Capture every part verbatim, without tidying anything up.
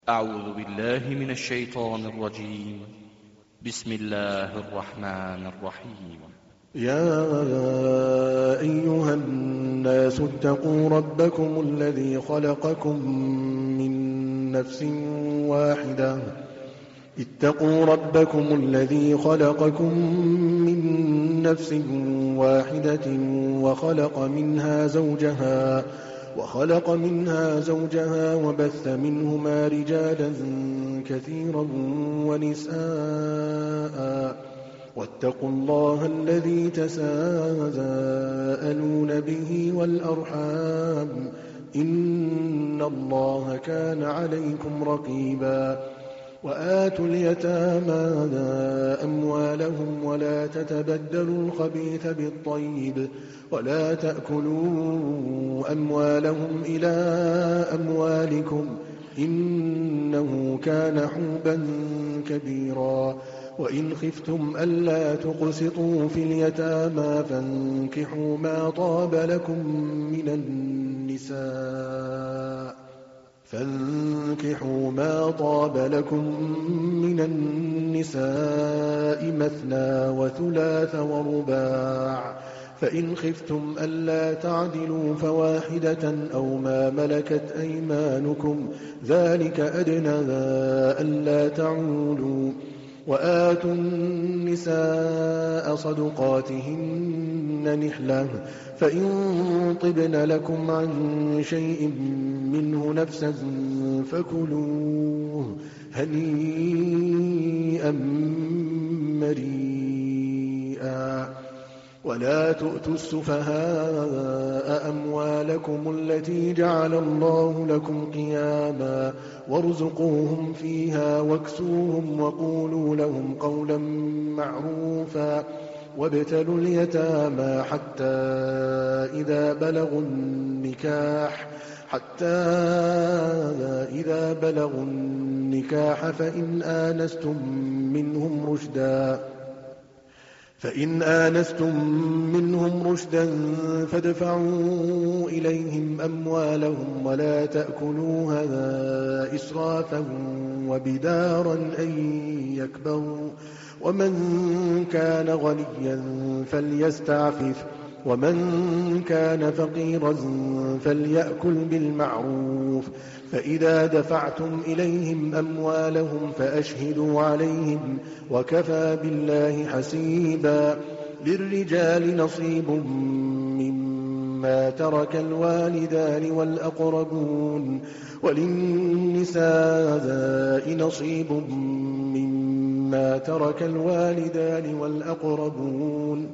أعوذ بالله من الشيطان الرجيم. بسم الله الرحمن الرحيم. يا أيها الناس اتقوا ربكم الذي خلقكم من نفس واحدة اتقوا ربكم الذي خلقكم من نفس واحدة وخلق منها زوجها وخلق منها زوجها وبث منهما رجالا كثيرا ونساء واتقوا الله الذي تساءلون به والأرحام إن الله كان عليكم رقيبا وآتوا اليتامى أموالهم ولا تتبدلوا الخبيث بالطيب ولا تأكلوا أموالهم إلى أموالكم إنه كان حوبا كبيرا وإن خفتم ألا تقسطوا في اليتامى فانكحوا ما طاب لكم من النساء فانكحوا ما طاب لكم من النساء مثنى وثلاث ورباع فإن خفتم ألا تعدلوا فواحدة أو ما ملكت أيمانكم ذلك أدنى ألا تعولوا وآتوا النساء صدقاتهن نحلة فإن طبن لكم عن شيء منه نفسا فكلوه هنيئا مريئا ولا تؤتوا السفهاء أموالكم التي جعل الله لكم قياما وارزقوهم فيها واكسوهم وقولوا لهم قولا معروفا وابتلوا اليتامى حتى إذا بلغوا النكاح حتى إذا بلغوا النكاح فإن آنستم منهم رشدا فإن آنستم منهم رشدا فادفعوا إليهم أموالهم ولا تأكلوها إسرافا وبدارا أن يكبروا ومن كان غنيا فليستعفف ومن كان فقيرا فليأكل بالمعروف فإذا دفعتم إليهم أموالهم فأشهدوا عليهم وكفى بالله حسيبا للرجال نصيب مما ترك الوالدان والأقربون وللنساء نصيب مما ترك الوالدان والأقربون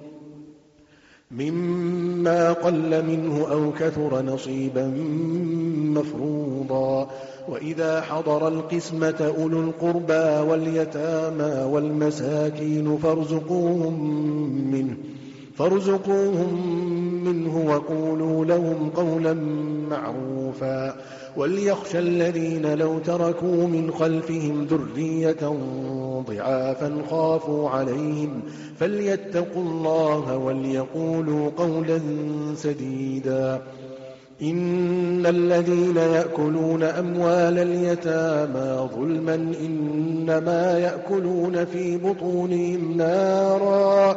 مما قل منه أو كثر نصيبا مفروضا وإذا حضر القسمة أولو القربى واليتامى والمساكين فارزقوهم منه فارزقوهم منه وقولوا لهم قولا معروفا وليخشى الذين لو تركوا من خلفهم ذرية ضعافا خافوا عليهم فليتقوا الله وليقولوا قولا سديدا إن الذين يأكلون أموال اليتامى ظلما إنما يأكلون في بطونهم نارا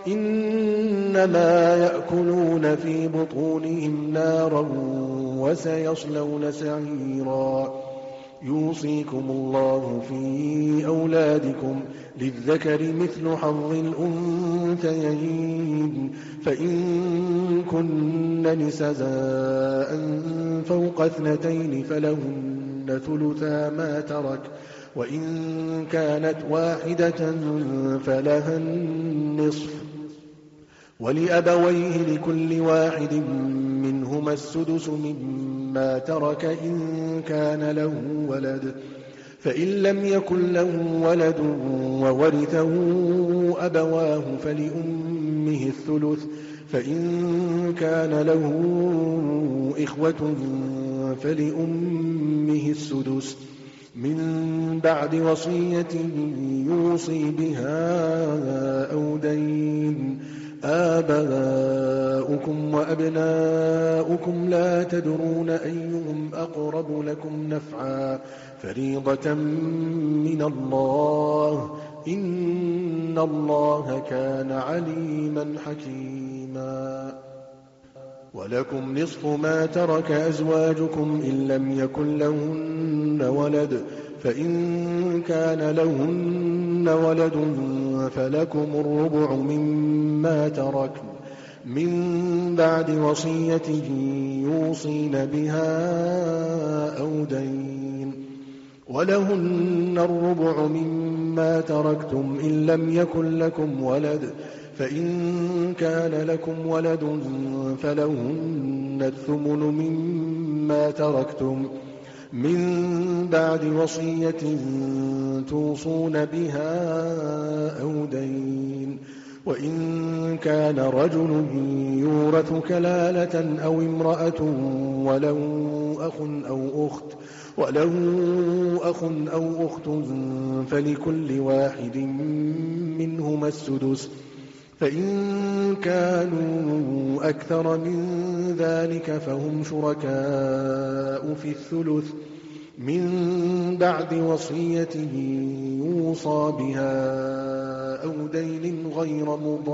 إنما يأكلون في بطونهم نارا وسيصلون سعيرا يوصيكم الله في أولادكم للذكر مثل حظ الأنثيين فإن كن نساء فوق اثنتين فلهن ثلثا ما ترك وإن كانت واحدة فلها النصف ولأبويه لكل واحد منهما السدس مما ترك إن كان له ولد فإن لم يكن له ولد وورثه أبواه فلأمه الثلث فإن كان له إخوة فلأمه السدس من بعد وصية يوصي بها أو دين آباؤكم وأبناؤكم لا تدرون أيهم أقرب لكم نفعا فريضة من الله إن الله كان عليما حكيما ولكم نصف ما ترك أزواجكم إن لم يكن لهن ولد فإن كان لهن ولد فلكم الربع مما تركن من بعد وصية يوصين بها أو دين ولهن الربع مما تركتم إن لم يكن لكم ولد فإن كان لكم ولد فلهن الثمن مما تركتم من بعد وصية توصون بها أو دين وإن كان رجل يورث كلالة أو امرأة وله أخ أو أخت وله أخ أو أخت فلكل واحد منهما السدس فإن كانوا أكثر من ذلك فهم شركاء في الثلث من بعد وصية يوصى بها أو دين غير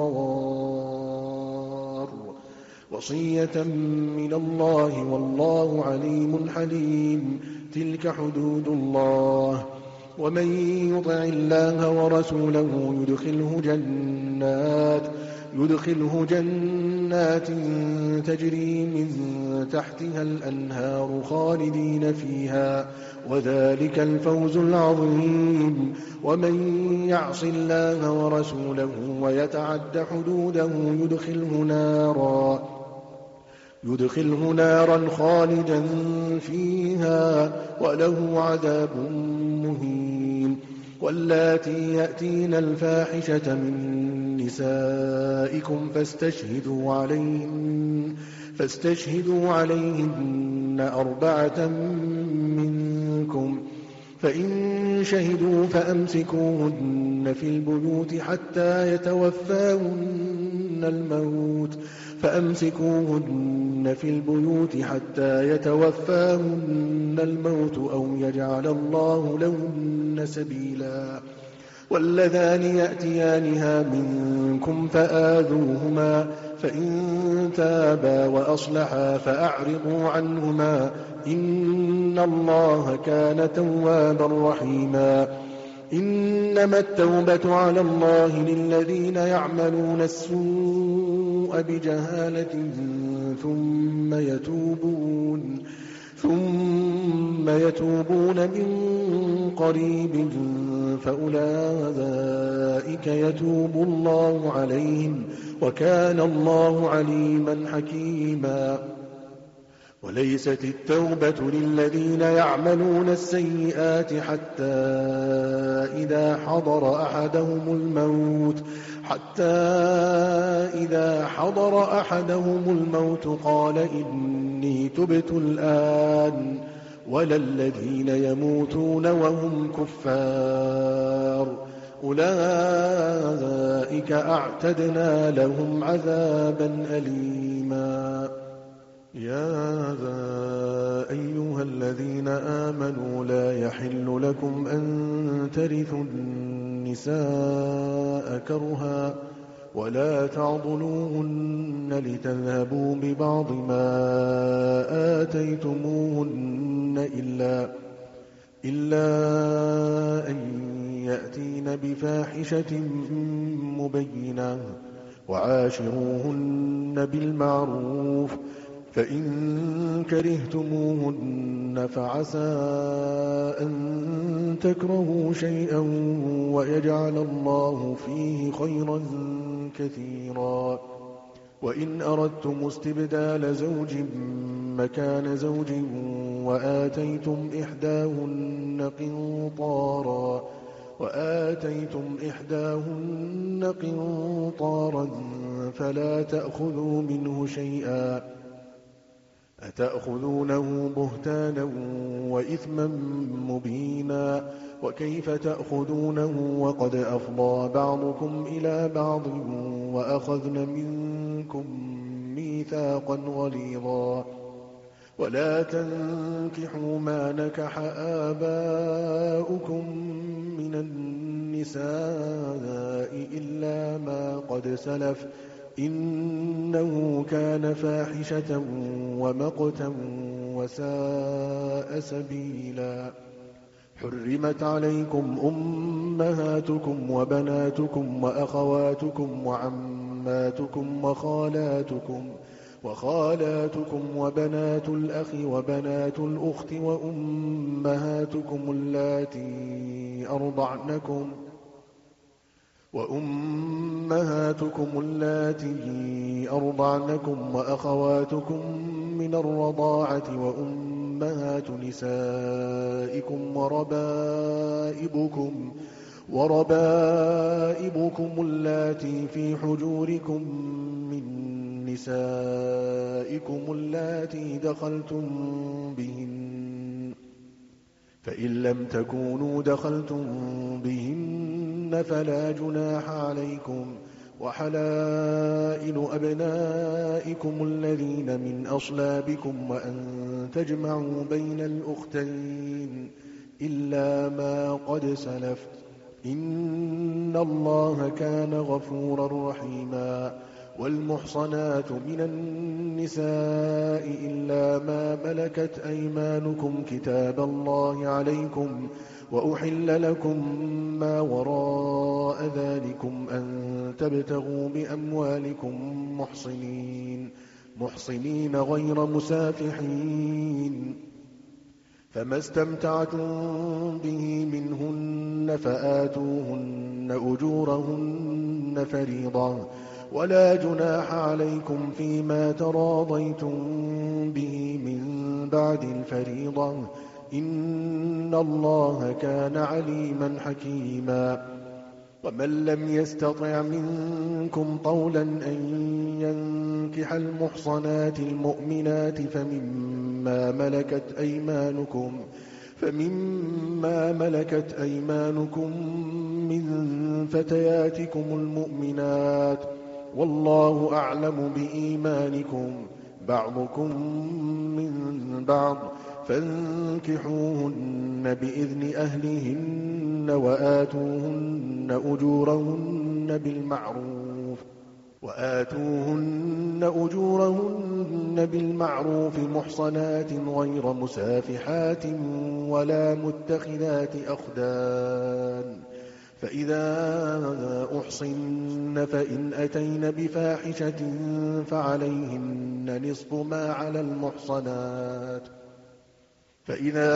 مضار وصية من الله والله عليم حليم تلك حدود الله ومن يطع الله ورسوله يدخله جنات يدخله جنات تجري من تحتها الأنهار خالدين فيها وذلك الفوز العظيم ومن يعص الله ورسوله ويتعد حدوده يدخله نارا يدخله نارا خالدا فيها وله عذاب مهين واللاتي يأتين الفاحشة من نسائكم فاستشهدوا عليهن فاستشهدوا عليهن أربعة منكم فإن شهدوا فأمسكوهن في البيوت حتى يتوفاهن الموت فأمسكوهن في البيوت حتى يتوفاهن الموت أو يجعل الله لهن سبيلا واللذان يأتيانها منكم فآذوهما فإن تابا وأصلحا فأعرضوا عنهما إن الله كان توابا رحيما إنما التوبة على الله للذين يعملون السوء بجهالة ثم يتوبون ثم يتوبون من قريب فأولئك يتوب الله عليهم وكان الله عليما حكيما وليست التوبة للذين يعملون السيئات حتى إذا حضر أحدهم الموت حتى إذا حضر أحدهم الموت قال إني تبت الآن ولا الذين يموتون وهم كفار أولئك أعتدنا لهم عذابا أليما يا أيها الذين آمنوا لا يحل لكم أن ترثوا النساء كرها ولا تعضلوهن لتذهبوا ببعض ما آتيتموهن إلا, إلا أن يأتين بفاحشة مبينة وعاشروهن بالمعروف فإن كرهتموهن فعسى أن تكرهوا شيئا ويجعل الله فيه خيرا كثيرا وإن أردتم استبدال زوج مكان زوج وآتيتم إحداهن قنطارا وآتيتم إحداهن قنطارا فلا تأخذوا منه شيئا أتأخذونه بهتانا وإثما مبينا وكيف تأخذونه وقد أفضى بعضكم إلى بعض وأخذن منكم ميثاقا غليظا ولا تنكحوا ما نكح آباؤكم من النساء إلا ما قد سلف إنه كان فاحشة ومقتا وساء سبيلا حرمت عليكم أمهاتكم وبناتكم وأخواتكم وعماتكم وخالاتكم وخالاتكم وبنات الأخ وبنات الأخت وأمهاتكم اللاتي أرضعنكم وأمهاتكم اللاتي أرضعنكم وأخواتكم من الرضاعة وأمهات نسائكم وربائبكم وربائبكم اللاتي في حجوركم من نسائكم اللاتي دخلتم بهن فإن لم تكونوا دخلتم بهن فلا جناح عليكم وحلائل أبنائكم الذين من أصلابكم وأن تجمعوا بين الأختين إلا ما قد سلف إن الله كان غفورا رحيما والمحصنات من النساء إلا ما ملكت أيمانكم كتاب الله عليكم وأحل لكم ما وراء ذلكم أن تبتغوا بأموالكم محصنين محصنين غير مسافحين فما استمتعتم به منهن فآتوهن أجورهن فريضة ولا جناح عليكم فيما تراضيتم به من بعد الفريضة إن الله كان عليما حكيما ومن لم يستطع منكم طولا أن ينكح المحصنات المؤمنات فمما ملكت أيمانكم فمما ملكت أيمانكم من فتياتكم المؤمنات والله أعلم بإيمانكم بعضكم من بعض فانكحوهن بإذن أهلهن وآتوهن أجورهن بالمعروف وآتوهن أجورهن بالمعروف محصنات غير مسافحات ولا متخذات أخدان فإذا أحصن فإن أتين بفاحشة فعليهن نصف ما على المحصنات فإذا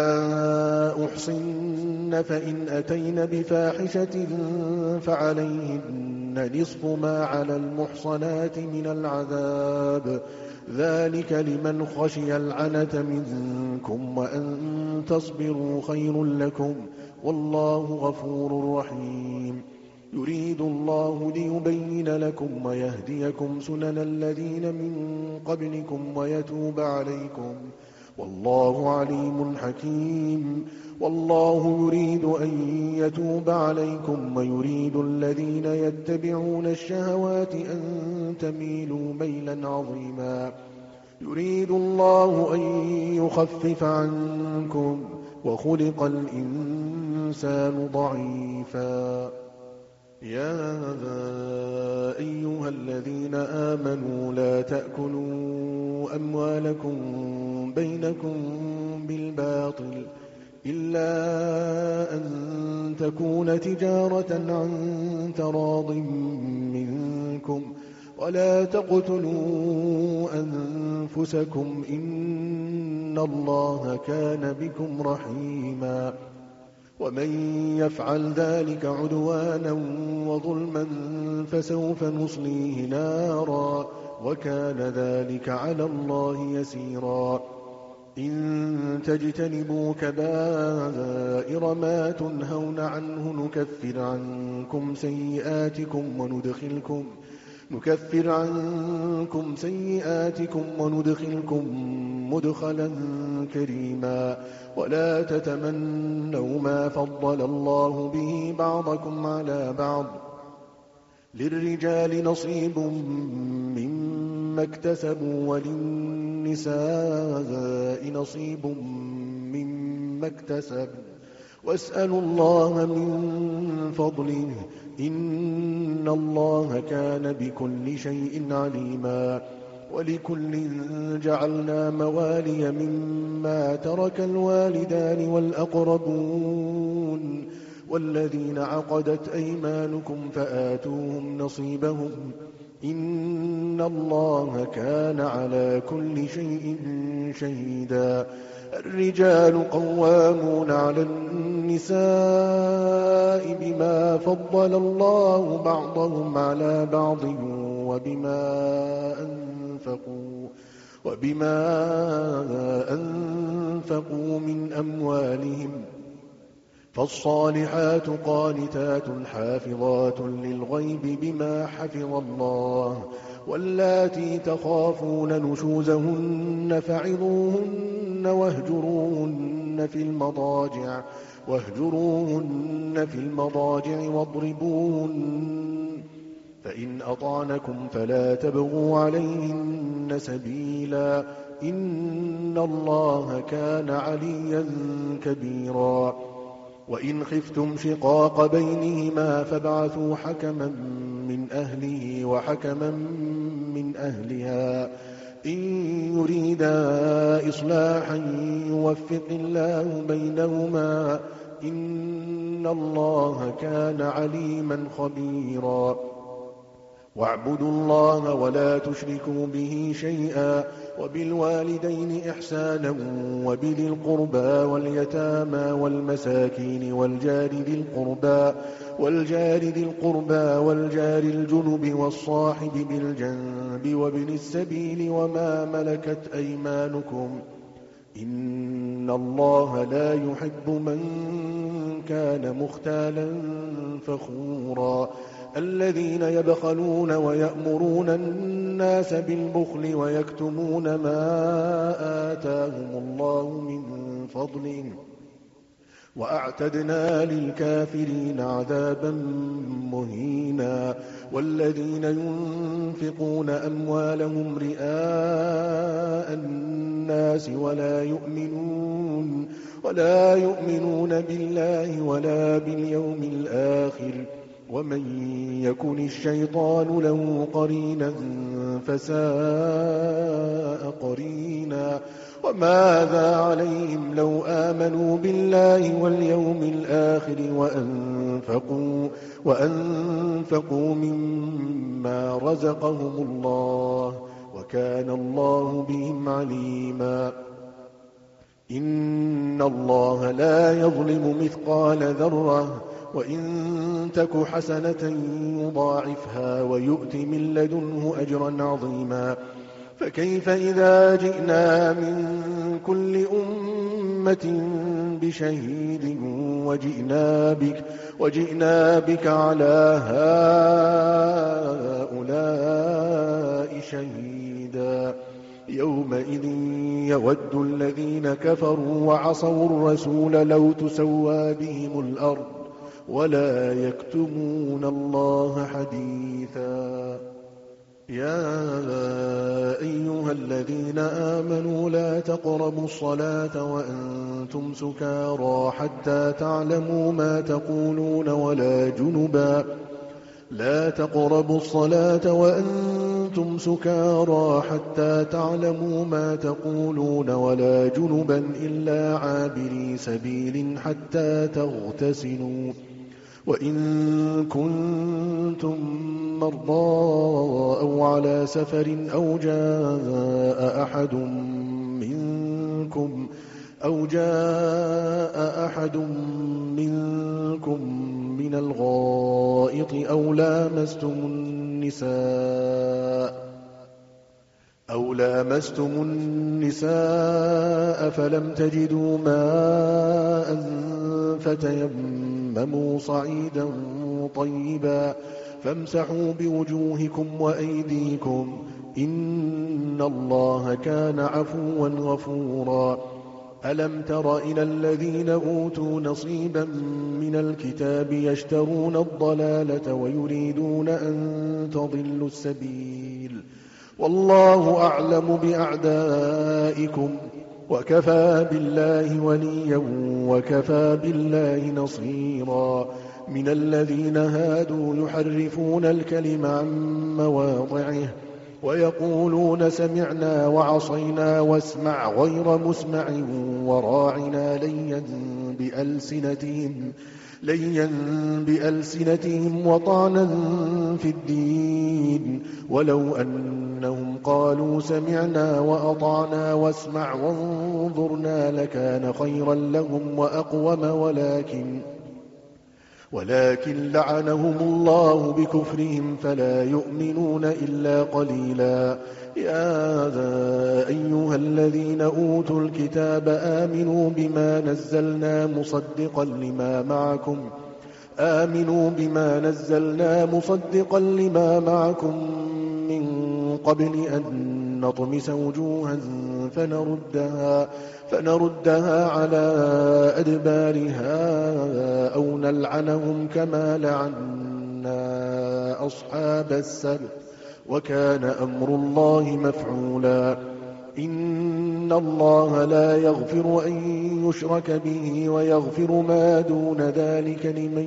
أحصن فإن أتين بفاحشة فعليهن نصف ما على المحصنات من العذاب ذلك لمن خشي العنة منكم وأن تصبروا خير لكم والله غفور رحيم يريد الله ليبين لكم ويهديكم سنن الذين من قبلكم ويتوب عليكم والله عليم حكيم والله يريد أن يتوب عليكم ويريد الذين يتبعون الشهوات أن تميلوا ميلا عظيما يريد الله أن يخفف عنكم وخلق الإنسان ضعيفا يا أيها الذين آمنوا لا تأكلوا أموالكم بينكم بالباطل إلا أن تكون تجارة عن تراض منكم ولا تقتلوا أنفسكم إن الله كان بكم رحيما ومن يفعل ذلك عدوانا وظلما فسوف نصليه نارا وكان ذلك على الله يسيرا إن تجتنبوا كبائر ما تنهون عنه نكفر عنكم سيئاتكم وندخلكم نكفر عنكم سيئاتكم وندخلكم مدخلا كريما ولا تتمنوا ما فضل الله به بعضكم على بعض للرجال نصيب مما اكتسبوا وللنساء نصيب مما اكتسبوا واسألوا الله من فضله إن الله كان بكل شيء عليما ولكل جعلنا موالي مما ترك الوالدان والأقربون والذين عقدت أيمانكم فآتوهم نصيبهم إن الله كان على كل شيء شهيدا الرجال قوامون على النساء بما فضل الله بعضهم على بعض وبما أنفقوا وبما أنفقوا من أموالهم فالصالحات قانتات حافظات للغيب بما حفظ الله واللاتي تخافون نشوزهن فعظوهن واهجروهن في المضاجع واهجروهن في المضاجع واضربوهن فإن أطعنكم فلا تبغوا عليهن سبيلا إن الله كان عليا كبيرا وإن خفتم شقاق بينهما فابعثوا حكما من أهله وحكما من أهلها إن يريدا إصلاحا يوفق الله بينهما إن الله كان عليما خبيرا واعبدوا الله ولا تشركوا به شيئا وبالوالدين إحسانا وبذي القربى واليتامى والمساكين والجار ذي القربى والجار ذي القربى والجار الجنب والصاحب بالجنب وابن السبيل وما ملكت أيمانكم إن الله لا يحب من كان مختالا فخورا الذين يبخلون ويأمرون الناس بالبخل ويكتمون ما آتاهم الله من فضله وأعتدنا للكافرين عذابا مهينا والذين ينفقون أموالهم رئاء الناس ولا يؤمنون ولا يؤمنون بالله ولا باليوم الآخر ومن يكن الشيطان له قرينا فساء قرينا وماذا عليهم لو آمنوا بالله واليوم الآخر وأنفقوا, وأنفقوا مما رزقهم الله وكان الله بهم عليما إن الله لا يظلم مثقال ذرة وإن تك حسنة يضاعفها ويؤت من لدنه أجرا عظيما فكيف إذا جئنا من كل أمة بشهيد وجئنا بك, وجئنا بك على هؤلاء شهيدا يومئذ يود الذين كفروا وعصوا الرسول لو تسوى بهم الأرض ولا يكتمون الله حديثا يا أيها الذين آمنوا لا تقربوا الصلاة وأنتم سكارى حتى تعلموا ما تقولون ولا جنبا لا تقربوا الصلاة وأنتم سكارى حتى تعلموا ما تقولون ولا جنبا إلا عابري سبيل حتى تغتسلوا وإن كنتم مرضى أو على سفر أو جاء أحد منكم أو جاء أحد منكم من الغائط أو لامستم النساء أو لامستم النساء فلم تجدوا ماء فتيمموا صعيدا طيبا فامسحوا بوجوهكم وأيديكم إن الله كان عفوا غفورا ألم تر إلى الذين أوتوا نصيبا من الكتاب يشترون الضلالة ويريدون أن تضلوا السبيل والله أعلم بأعدائكم وكفى بالله وليا وكفى بالله نصيرا من الذين هادوا يحرفون الكلم عن مواضعه ويقولون سمعنا وعصينا واسمع غير مسمع وراعنا ليا بألسنتهم, ليا بألسنتهم وطعنا في الدين ولو أنهم قالوا سمعنا وأطعنا واسمع وانظرنا لكان خيرا لهم وأقوم ولكن ولكن لعنهم الله بكفرهم فلا يؤمنون إلا قليلا يا أيها الذين أوتوا الكتاب آمنوا بما نزلنا مصدقا لما معكم آمنوا بما نزلنا مصدقا لما معكم من قبل أن نطمس وجوها فنردها فنردها على أدبارها أو نلعنهم كما لعنا أصحاب السبت وكان أمر الله مفعولا إن الله لا يغفر أن يشرك به ويغفر ما دون ذلك لمن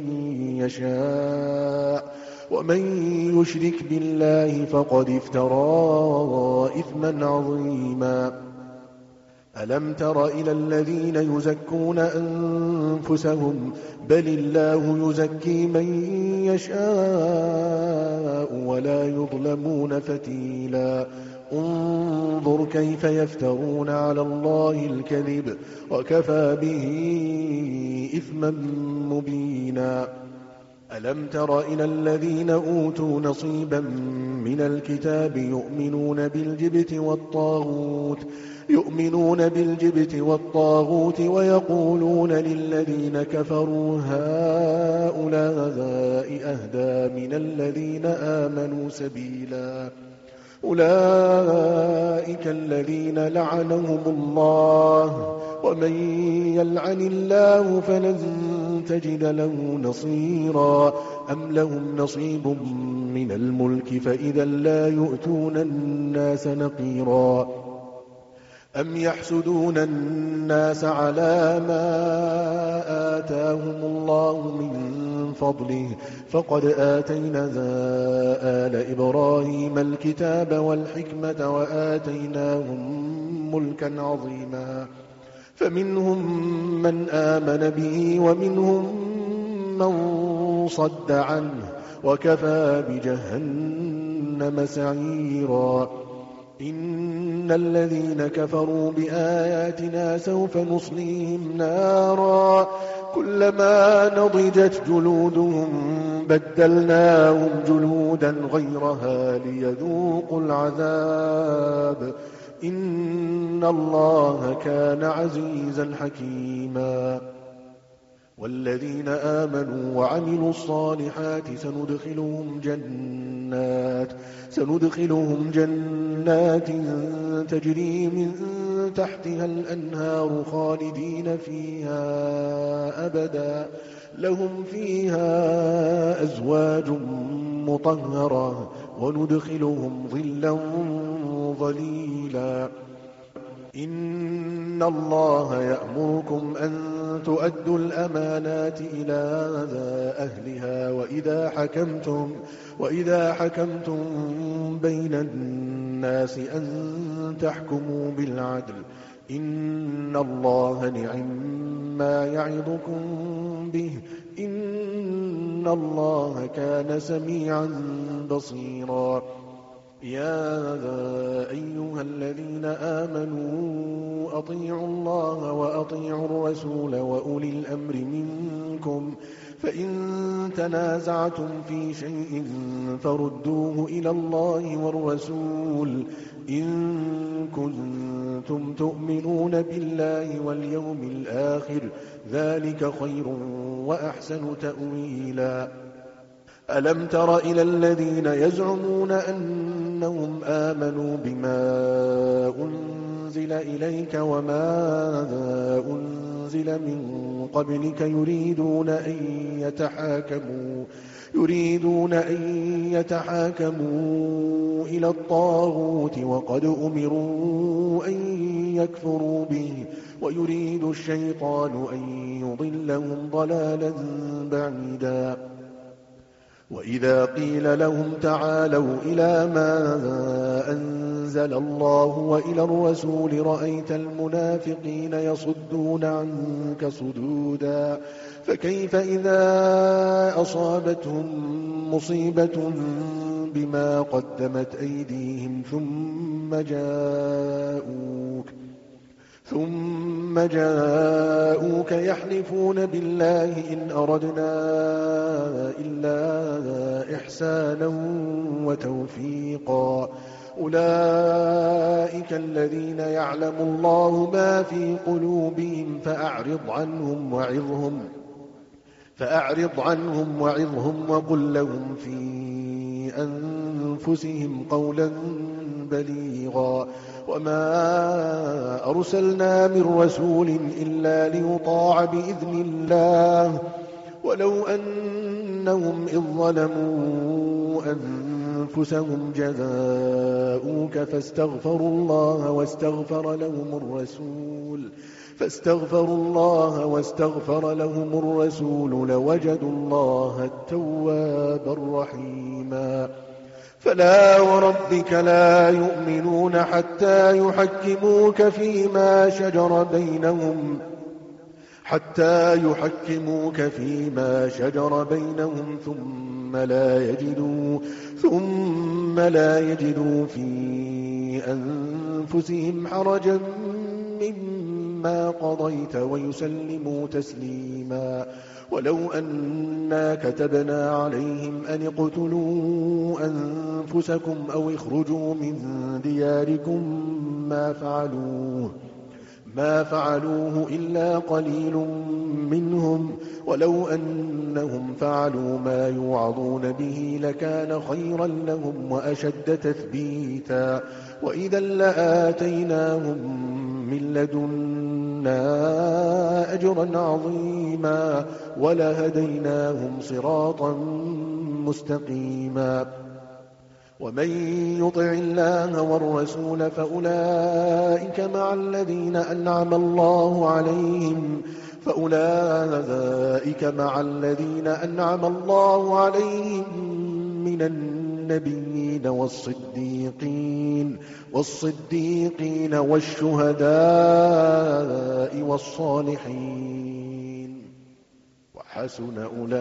يشاء ومن يشرك بالله فقد افترى إثما عظيما ألم تر إلى الذين يزكون أنفسهم بل الله يزكي من يشاء ولا يظلمون فتيلا انظر كيف يفترون على الله الكذب وكفى به إثما مبينا ألم تر إلى الذين أوتوا نصيبا من الكتاب يؤمنون بالجبت والطاغوت يؤمنون بالجبت والطاغوت ويقولون للذين كفروا هؤلاء أهدى من الذين آمنوا سبيلا أولئك الذين لعنهم الله ومن يلعن الله فلن تجد له نصيرا أم لهم نصيب من الملك فإذا لا يؤتون الناس نقيرا أم يحسدون الناس على ما آتاهم الله من فضله فقد آتينا آل إبراهيم الكتاب والحكمة وآتيناهم ملكا عظيما فمنهم من آمن به ومنهم من صد عنه وكفى بجهنم سعيرا إن الذين كفروا بآياتنا سوف نصليهم نارا كلما نضجت جلودهم بدلناهم جلودا غيرها ليذوقوا العذاب إن الله كان عزيزا حكيما والذين آمنوا وعملوا الصالحات سندخلهم جنات سندخلهم جنات تجري من تحتها الأنهار خالدين فيها أبدا لهم فيها أزواج مطهرة وندخلهم ظلا ظليلا إن الله يأمركم أن تؤدوا الأمانات إلى أهلها وإذا حكمتم وإذا حكمتم بين الناس أن تحكموا بالعدل إن الله نعما يعظكم به إن الله كان سميعا بصيرا يا أيها الذين آمنوا أطيعوا الله وأطيعوا الرسول وأولي الأمر منكم فإن تنازعتم في شيء فردوه إلى الله والرسول إن كنتم تؤمنون بالله واليوم الآخر ذلك خير وأحسن تأويلا ألم تر إلى الذين يزعمون أنهم آمنوا بما أنزل إليك وما أنزل من قبلك يريدون أن يتحاكموا يريدون أن يتحاكموا إلى الطاغوت وقد أمروا أن يكفروا به ويريد الشيطان أن يضلهم ضلالا بعيدا وإذا قيل لهم تعالوا إلى ما أنزل الله وإلى الرسول رأيت المنافقين يصدون عنك صدودا فكيف إذا أصابتهم مصيبة بما قدمت أيديهم ثم جاءوك ثم جاءوك يحلفون بالله إن أردنا إلا إحسانا وتوفيقا أولئك الذين يعلم الله ما في قلوبهم فأعرض عنهم وعظهم فأعرض عنهم وعظهم وقل لهم في أنفسهم قولا بليغا وما أرسلنا من رسول إلا ليطاع بإذن الله ولو أنهم إذ ظلموا أنفسهم جاءوك فاستغفروا الله واستغفر لهم الرسول فاستغفروا الله واستغفر لهم الرسول لوجدوا الله التوابا الرحيما فلا وربك لا يؤمنون حتى يحكموك فيما شجر بينهم حتى يحكموك فيما شجر بينهم ثم لا يجدوا ثم لا يجدوا في أنفسهم حرجا مما قضيت ويسلموا تسليما ولو أنا كتبنا عليهم أن اقتلوا أنفسكم أو اخرجوا من دياركم ما فعلوه ما فعلوه إلا قليل منهم ولو أنهم فعلوا ما يوعظون به لكان خيرا لهم وأشد تثبيتا وإذا لآتيناهم من لدنا أجرا عظيما ولهديناهم صراطا مستقيما ومن يطع الله والرسول فأولئك مع الذين أنعم الله عليهم فأولئك مع الذين أنعم الله عليهم من النبيين والصديقين والصديقين والشهداء والصالحين وحسن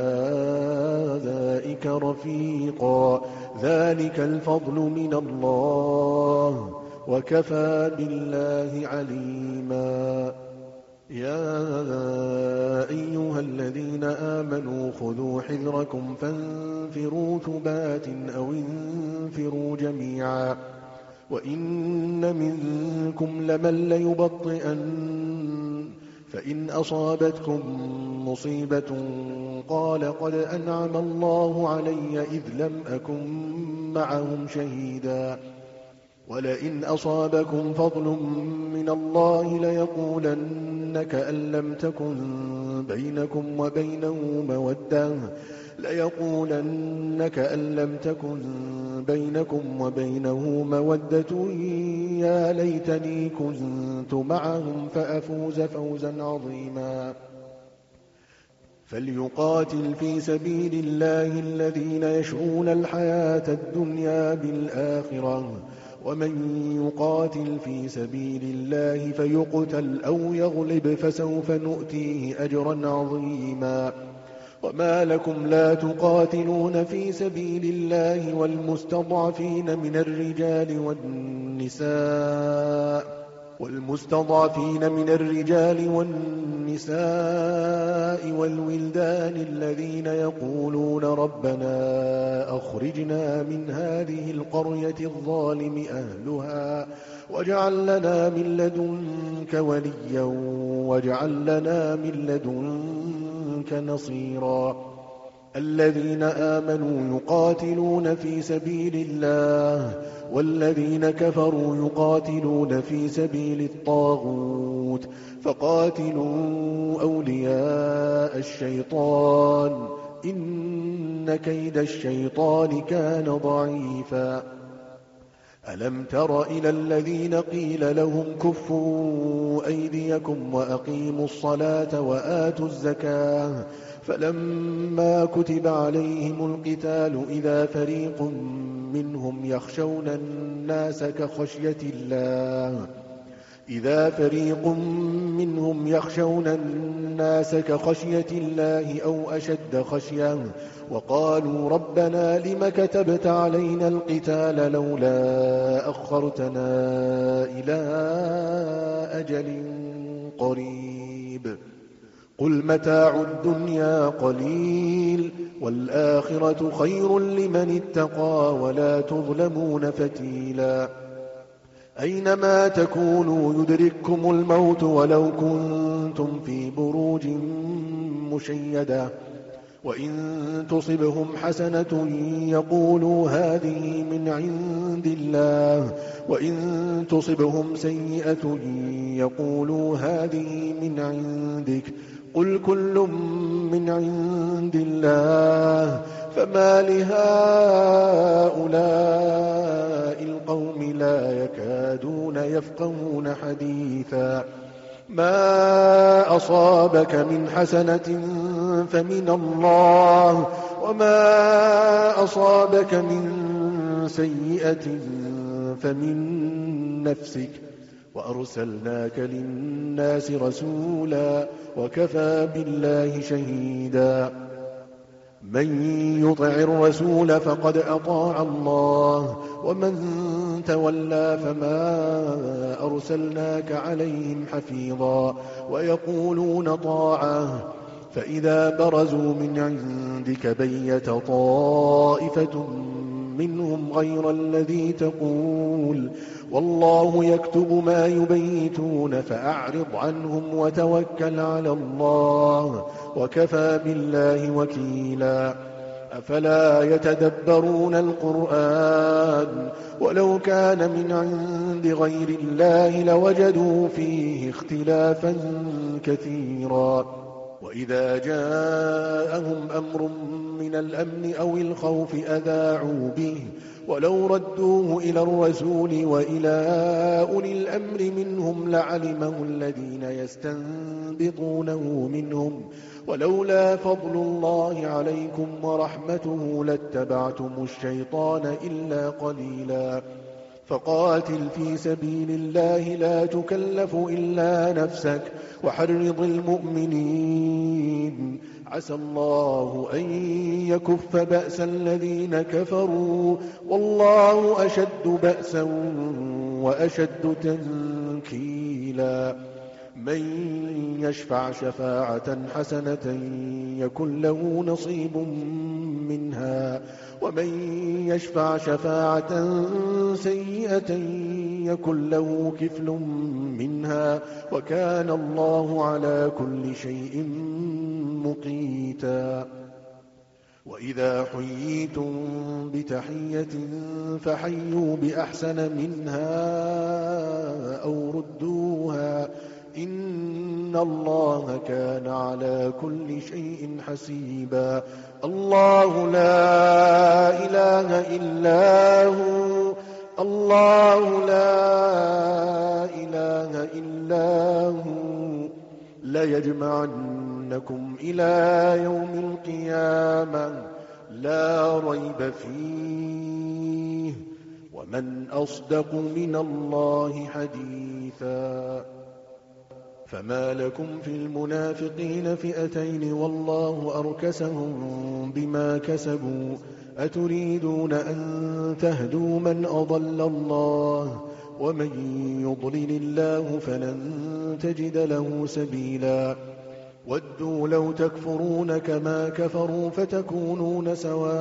أولئك رفيقا ذلك الفضل من الله وكفى بالله عليما يا أيها الذين آمنوا خذوا حذركم فانفروا ثبات أو انفروا جميعا وإن منكم لمن ليبطئن فإن أصابتكم مصيبة قال قد أنعم الله علي إذ لم أكن معهم شهيدا ولئن أصابكم فضل من الله ليقولن كأن لم تكن بينكم وبينه مودة ليقولن كأن لم تكن بينكم وبينه مودة يا ليتني كنت معهم فأفوز فوزا عظيما فليقاتل في سبيل الله الذين يشرون الحياة الدنيا بالآخرة ومن يقاتل في سبيل الله فيقتل أو يغلب فسوف نؤتيه أجرا عظيما وما لكم لا تقاتلون في سبيل الله والمستضعفين من الرجال والنساء والمستضعفين من الرجال والنساء والولدان الذين يقولون ربنا أخرجنا من هذه القرية الظالم أهلها واجعل لنا من لدنك وليا واجعل لنا من لدنك نصيرا الذين آمنوا يقاتلون في سبيل الله والذين كفروا يقاتلون في سبيل الطاغوت فقاتلوا أولياء الشيطان إن كيد الشيطان كان ضعيفا. ألم تر إلى الذين قيل لهم كفوا أيديكم وأقيموا الصلاة وآتوا الزكاة فلما كتب عليهم القتال إذا فريق منهم يخشون الناس كخشية الله إذا فريق منهم يخشون الناس كخشية الله أو أشد خشية وقالوا ربنا لم كتبت علينا القتال لولا أخرتنا إلى أجل قريب قل متاع الدنيا قليل والآخرة خير لمن اتقى ولا تظلمون فتيلا. أينما تكونوا يدرككم الموت ولو كنتم في بروج مشيدة وإن تصبهم حسنة يقولوا هذه من عند الله وإن تصبهم سيئة يقولوا هذه من عندك قل كل من عند الله فما لهؤلاء القوم لا يكادون يفقهون حديثا. ما أصابك من حسنة فمن الله وما أصابك من سيئة فمن نفسك وأرسلناك للناس رسولا وكفى بالله شهيدا. من يطع الرسول فقد أطاع الله ومن تولى فما أرسلناك عليهم حفيظا ويقولون طاعة فإذا برزوا من عندك بيت طائفة منهم غير الذي تقول والله يكتب ما يبيتون فأعرض عنهم وتوكل على الله وكفى بالله وكيلا. أفلا يتدبرون القرآن ولو كان من عند غير الله لوجدوا فيه اختلافا كثيرا. وإذا جاءهم أمر من الأمن أو الخوف أذاعوا به ولو ردوه إلى الرسول وإلى أولي الأمر منهم لعلمه الذين يستنبطونه منهم ولولا فضل الله عليكم ورحمته لاتبعتم الشيطان إلا قليلا. فقاتل في سبيل الله لا تكلف إلا نفسك وحرض المؤمنين عسى الله أن يكف بأس الذين كفروا والله أشد بأسا وأشد تنكيلا. من يشفع شفاعة حسنة يكن له نصيب منها ومن يشفع شفاعة سيئة يكن له كفل منها وكان الله على كل شيء مقيتا. وإذا حييتم بتحية فحيوا بأحسن منها أو ردوها إن الله كان على كل شيء حسيبا. الله لا إله إلا هو الله لا إله إلا هو ليجمعنكم إلى يوم القيامة لا ريب فيه ومن أصدق من الله حديثا. فما لكم في المنافقين فئتين والله أركسهم بما كسبوا أتريدون أن تهدوا من أضل الله ومن يضلل الله فلن تجد له سبيلا. ودوا لو تكفرون كما كفروا فتكونون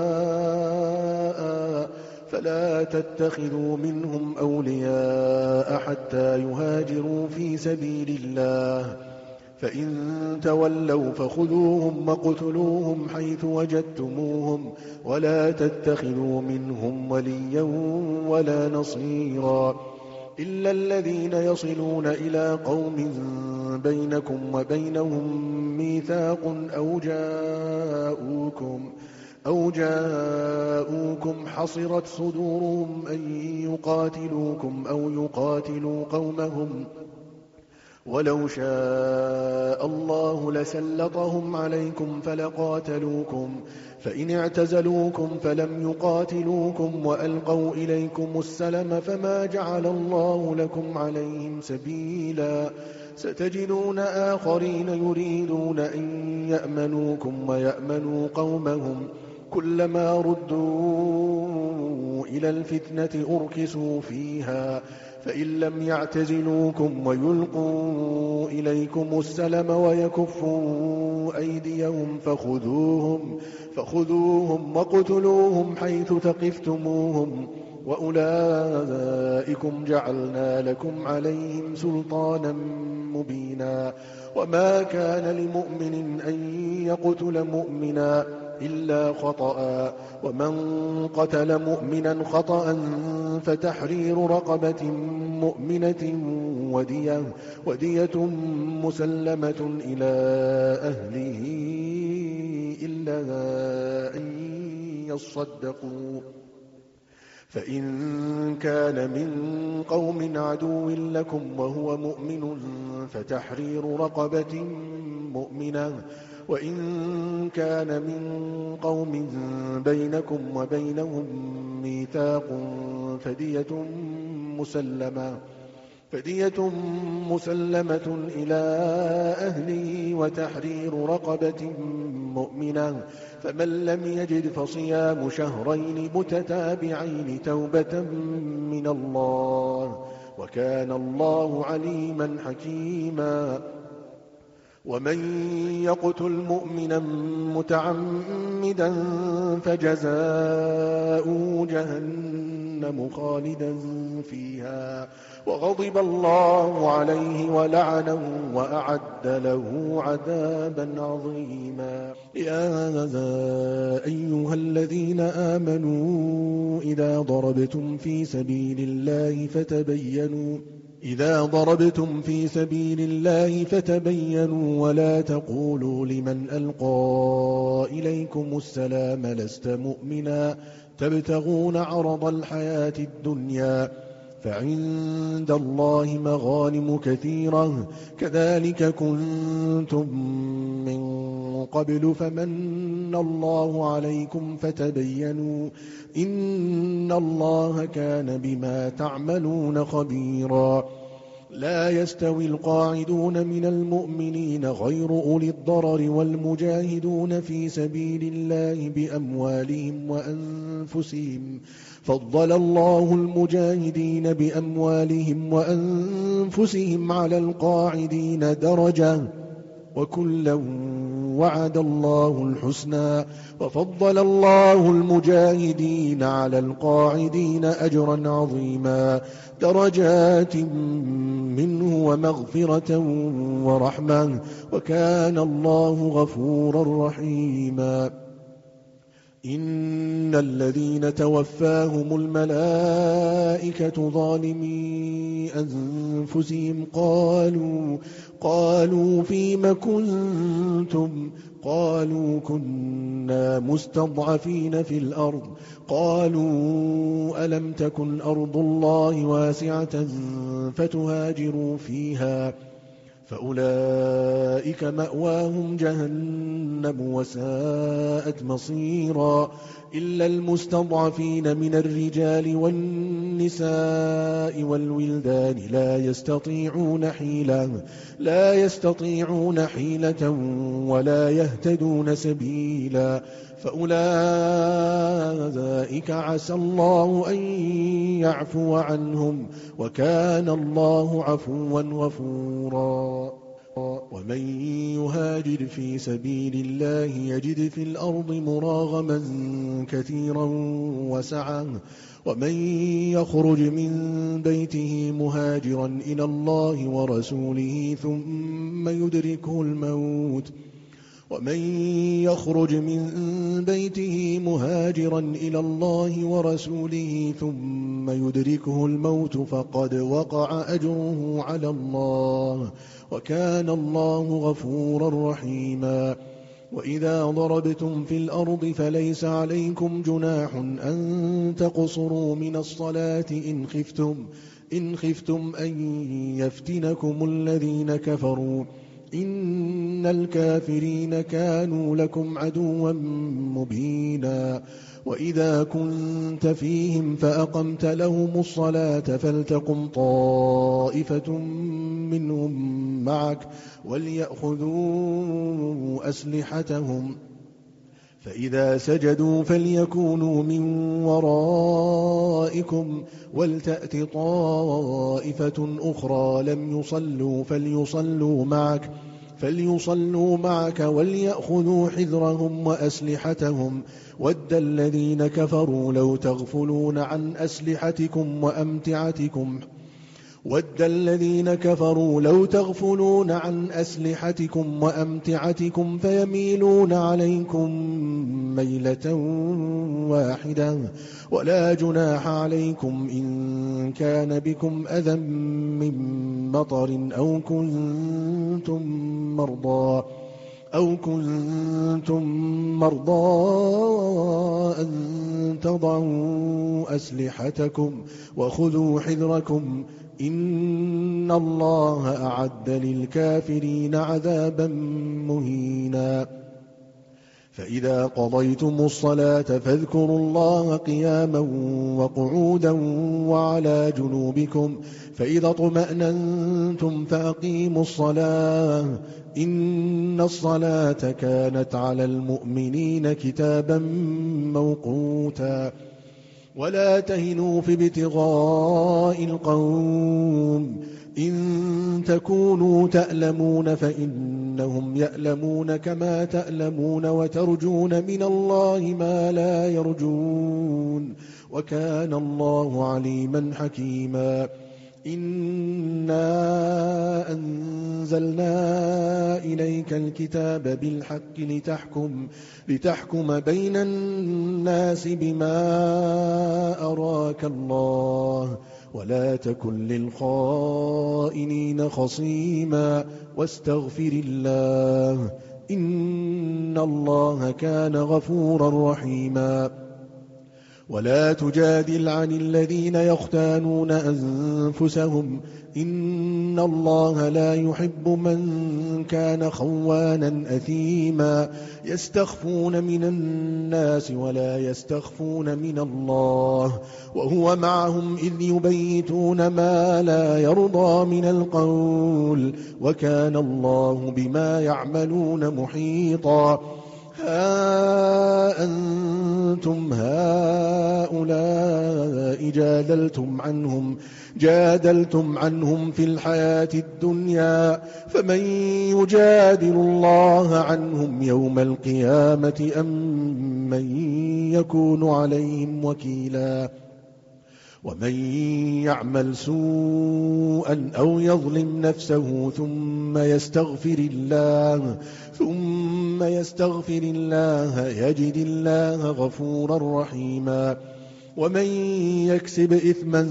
سواء فلا تتخذوا منهم أولياء حتى يهاجروا في سبيل الله فإن تولوا فخذوهم وقتلوهم حيث وجدتموهم ولا تتخذوا منهم وليا ولا نصيرا إلا الذين يصلون إلى قوم بينكم وبينهم ميثاق أو جاءوكم أو جاءوكم حصرت صدورهم أن يقاتلوكم أو يقاتلوا قومهم ولو شاء الله لسلطهم عليكم فلقاتلوكم فإن اعتزلوكم فلم يقاتلوكم وألقوا إليكم السلم فما جعل الله لكم عليهم سبيلا ستجدون آخرين يريدون أن يأمنوكم ويأمنوا قومهم كلما ردوا إلى الفتنة أركسوا فيها فإن لم يعتزلوكم ويلقوا إليكم السلم ويكفوا أيديهم فخذوهم, فخذوهم وقتلوهم حيث ثقفتموهم وأولئكم جعلنا لكم عليهم سلطانا مبينا وما كان لمؤمن أن يقتل مؤمنا إلا خطأ ومن قتل مؤمنا خطأ فتحرير رقبة مؤمنة ودية, ودية مسلمة إلى أهله إلا أن يصدقوا فإن كان من قوم عدو لكم وهو مؤمن فتحرير رقبة مؤمنة وإن كان من قوم بينكم وبينهم ميثاق فدية مسلمة فدية مسلمة إلى أهله وتحرير رقبة مؤمنة فمن لم يجد فصيام شهرين متتابعين توبة من الله وكان الله عليما حكيما ومن يقتل مؤمنا متعمدا فجزاؤه جهنم خالدا فيها وغضب الله عليه ولعنه وأعد له عذابا عظيما يا أيها الذين آمنوا إذا ضربتم في سبيل الله فتبينوا إذا ضربتم في سبيل الله فتبينوا ولا تقولوا لمن ألقى إليكم السلام لست مؤمنا تبتغون عرض الحياة الدنيا فعند الله مغانم كثيرة كذلك كنتم من قبل فمن الله عليكم فتبينوا إن الله كان بما تعملون خبيرا لا يستوي القاعدون من المؤمنين غير أولي الضرر والمجاهدون في سبيل الله بأموالهم وأنفسهم فضل الله المجاهدين بأموالهم وأنفسهم على القاعدين درجة وكلا وعد الله الحسنى وفضل الله المجاهدين على القاعدين أجرا عظيما درجات منه ومغفرة ورحمة وكان الله غفورا رحيما إن الذين توفاهم الملائكة ظالمي أنفسهم قالوا قالوا فيم كنتم قالوا كنا مستضعفين في الأرض قالوا ألم تكن أرض الله واسعة فتهاجروا فيها فأولئك مأواهم جهنم وساءت مصيرا إلا المستضعفين من الرجال والنساء والولدان لا يستطيعون حيلة لا يستطيعون حيلة ولا يهتدون سبيلا فأولئك عسى الله أن يعفو عنهم وكان الله عفوا غفورا ومن يهاجر في سبيل الله يجد في الأرض مراغما كثيرا وسعة ومن يخرج من بيته مهاجرا إلى الله ورسوله ثم يدركه الموت ومن يخرج من بيته مهاجرا إلى الله ورسوله ثم يدركه الموت فقد وقع أجره على الله وكان الله غفورا رحيما. وإذا ضربتم في الأرض فليس عليكم جناح أن تقصروا من الصلاة إن خفتم, إن خفتم أن يفتنكم الذين كفروا إن الكافرين كانوا لكم عدوا مبينا. وإذا كنت فيهم فأقمت لهم الصلاة فلتقم طائفة منهم معك وليأخذوا أسلحتهم فإذا سجدوا فليكونوا من ورائكم ولتأت طائفة أخرى لم يصلوا فليصلوا معك فليصلوا معك وليأخذوا حذرهم وأسلحتهم ود الذين كفروا لو تغفلون عن أسلحتكم وأمتعتكم ود الذين كفروا لو تغفلون عن أسلحتكم وأمتعتكم فيميلون عليكم ميلة واحدة ولا جناح عليكم إن كان بكم أذى من مطر أو كنتم مرضى أو كنتم مرضى أن تضعوا أسلحتكم وخذوا حذركم إن الله أعد للكافرين عذابا مهينا. فإذا قضيتم الصلاة فاذكروا الله قياما وقعودا وعلى جنوبكم فإذا اطمأننتم فأقيموا الصلاة إن الصلاة كانت على المؤمنين كتابا موقوتا. ولا تهنوا في ابتغاء القوم إن تكونوا تألمون فإنهم يألمون كما تألمون وترجون من الله ما لا يرجون وكان الله عليما حكيما. إنا أنزلنا إليك الكتاب بالحق لتحكم, لتحكم بين الناس بما أراك الله ولا تكن للخائنين خصيما واستغفر الله إن الله كان غفورا رحيما. ولا تجادل عن الذين يختانون أنفسهم إن الله لا يحب من كان خوانا أثيما. يستخفون من الناس ولا يستخفون من الله وهو معهم إذ يبيتون ما لا يرضى من القول وكان الله بما يعملون محيطا. ها أنتم هؤلاء جادلتم عنهم جادلتم عنهم في الحياة الدنيا فمن يجادل الله عنهم يوم القيامة أم من يكون عليهم وكيلا. ومن يعمل سوءا أو يظلم نفسه ثم يستغفر الله ثم يستغفر الله يجد الله غفورا رحيما. ومن يكسب إثما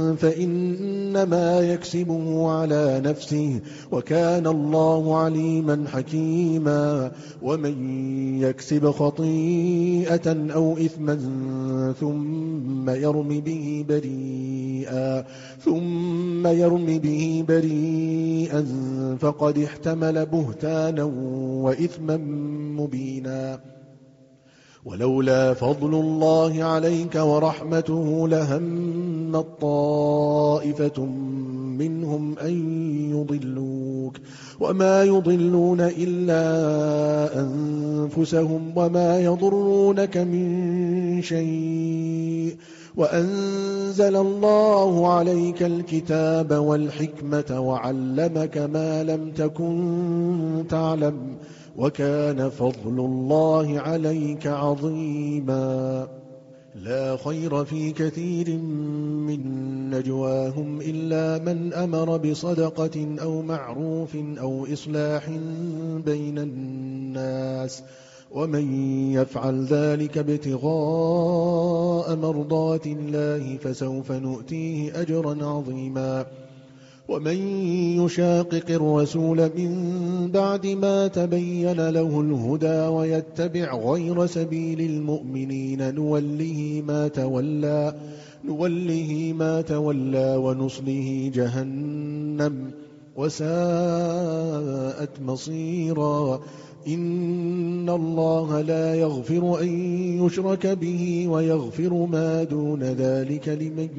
فإنما يكسبه على نفسه وكان الله عليما حكيما. ومن يكسب خطيئة أو إثما ثم يرم به بريئا ثم يرم به بريئا فقد احتمل بهتانا وإثما مبينا. ولولا فضل الله عليك ورحمته لهمت طائفة منهم أن يضلوك وما يضلون إلا أنفسهم وما يضرونك من شيء وأنزل الله عليك الكتاب والحكمة وعلمك ما لم تكن تعلم وكان فضل الله عليك عظيما. لا خير في كثير من نجواهم إلا من أمر بصدقة أو معروف أو إصلاح بين الناس ومن يفعل ذلك ابتغاء مرضات الله فسوف نؤتيه أجرا عظيما. ومن يشاقق الرسول من بعد ما تبين له الهدى ويتبع غير سبيل المؤمنين نوله ما تولى نوله ما تولى ونصله جهنم وساءت مصيرا. إن الله لا يغفر أن يشرك به ويغفر ما دون ذلك لمن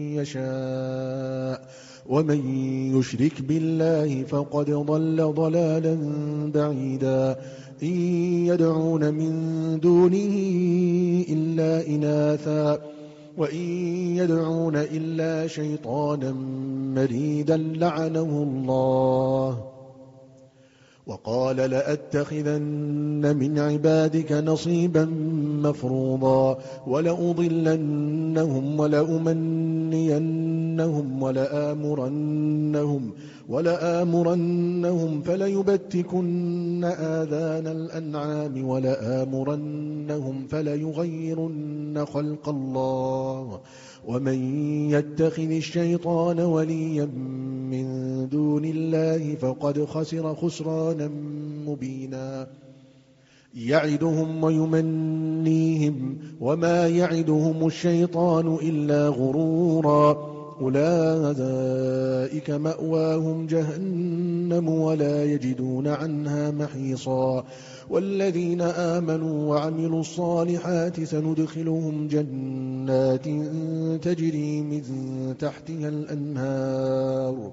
يشاء ومن يشرك بالله فقد ضل ضلالا بعيدا. إن يدعون من دونه إلا إناثا وإن يدعون إلا شيطانا مريدا لعنه الله. وقال لأتخذن من عبادك نصيبا مفروضا ولأضلنهم ولأمنينهم ولآمرنهم ولآمرنهم فليبتكن آذان الأنعام ولآمرنهم فليغيرن خلق الله. ومن يتخذ الشيطان وليا من دون الله فقد خسر خسرانا مبينا. يعدهم ويمنيهم وما يعدهم الشيطان إلا غرورا. أولئك مأواهم جهنم ولا يجدون عنها محيصا. والذين آمنوا وعملوا الصالحات سندخلهم جنات تجري من تحتها الأنهار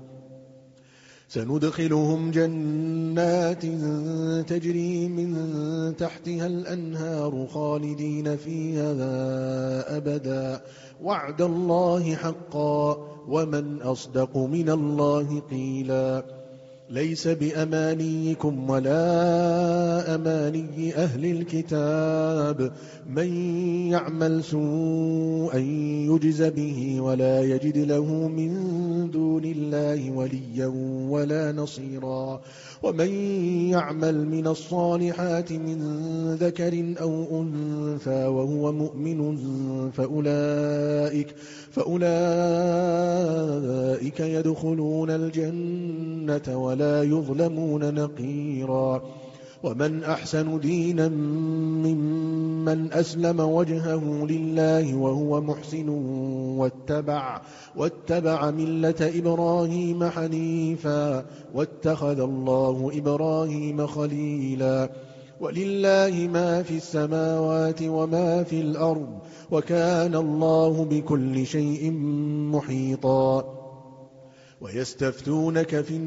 سندخلهم جنات تجري من تحتها الأنهار خالدين فيها أبدا وعد الله حقا ومن أصدق من الله قيلا. ليس بأمانيكم ولا أماني أهل الكتاب من يعمل سوءا يجز به ولا يجد له من دون الله وليا ولا نصيرا. ومن يعمل من الصالحات من ذكر أو أنثى وهو مؤمن فأولئك, فأولئك يدخلون الجنة ولا يظلمون نقيرا. ومن أحسن دينا ممن أسلم وجهه لله وهو محسن واتبع, واتبع ملة إبراهيم حنيفا واتخذ الله إبراهيم خليلا. ولله ما في السماوات وما في الأرض وكان الله بكل شيء محيطا. ويستفتونك في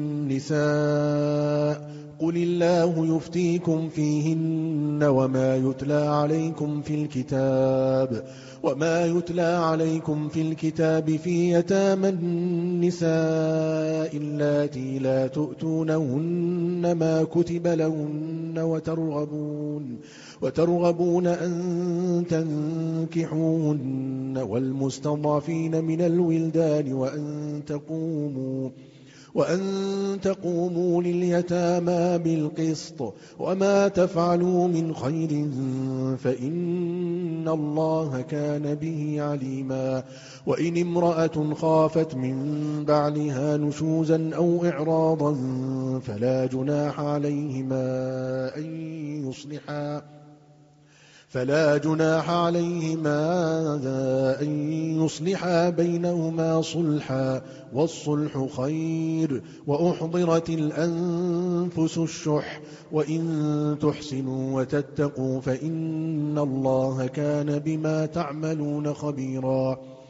النساء قل الله يفتيكم فيهن وما يتلى عليكم في الكتاب وما يتلى عليكم في الكتاب في يتامى النساء اللاتي لا تؤتونهن ما كتب لهن وترغبون وترغبون أن تنكحوهن والمستضعفين من الولدان وأن تقوموا وأن تقوموا لليتامى بالقسط وما تفعلوا من خير فإن الله كان به عليما. وإن امرأة خافت من بعلها نشوزا أو إعراضا فلا جناح عليهما أن يصلحا فلا جناح عليهما أن يصلحا بينهما صلحا والصلح خير وأحضرت الأنفس الشح وإن تحسنوا وتتقوا فإن الله كان بما تعملون خبيرا.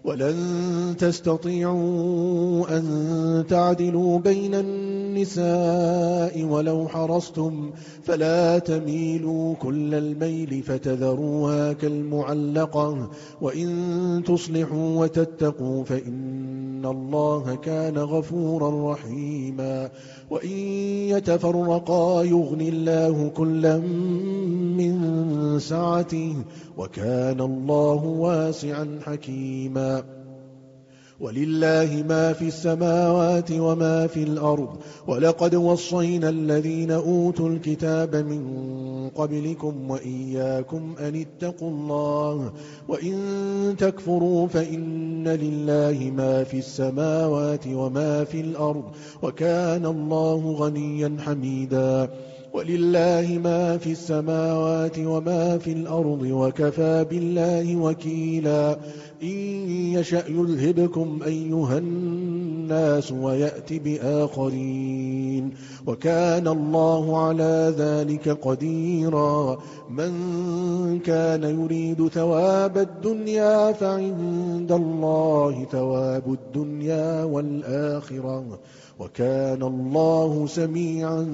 ولن تستطيعوا أن تعدلوا بين النساء ولو حرصتم فلا تميلوا كل الميل فتذروها كالمعلقة وإن تصلحوا وتتقوا فإن الله كان غفورا رحيما وإن يتفرقا يغن الله كلا من سعته وكان الله واسعا حكيما ولله ما في السماوات وما في الأرض ولقد وصينا الذين أوتوا الكتاب من قبلكم وإياكم أن اتقوا الله وإن تكفروا فإن لله ما في السماوات وما في الأرض وكان الله غنيا حميدا ولله ما في السماوات وما في الأرض وكفى بالله وكيلا إن يشأ يذهبكم أيها الناس ويأت بآخرين وكان الله على ذلك قديرا من كان يريد ثواب الدنيا فعند الله ثواب الدنيا والآخرة وكان الله سميعا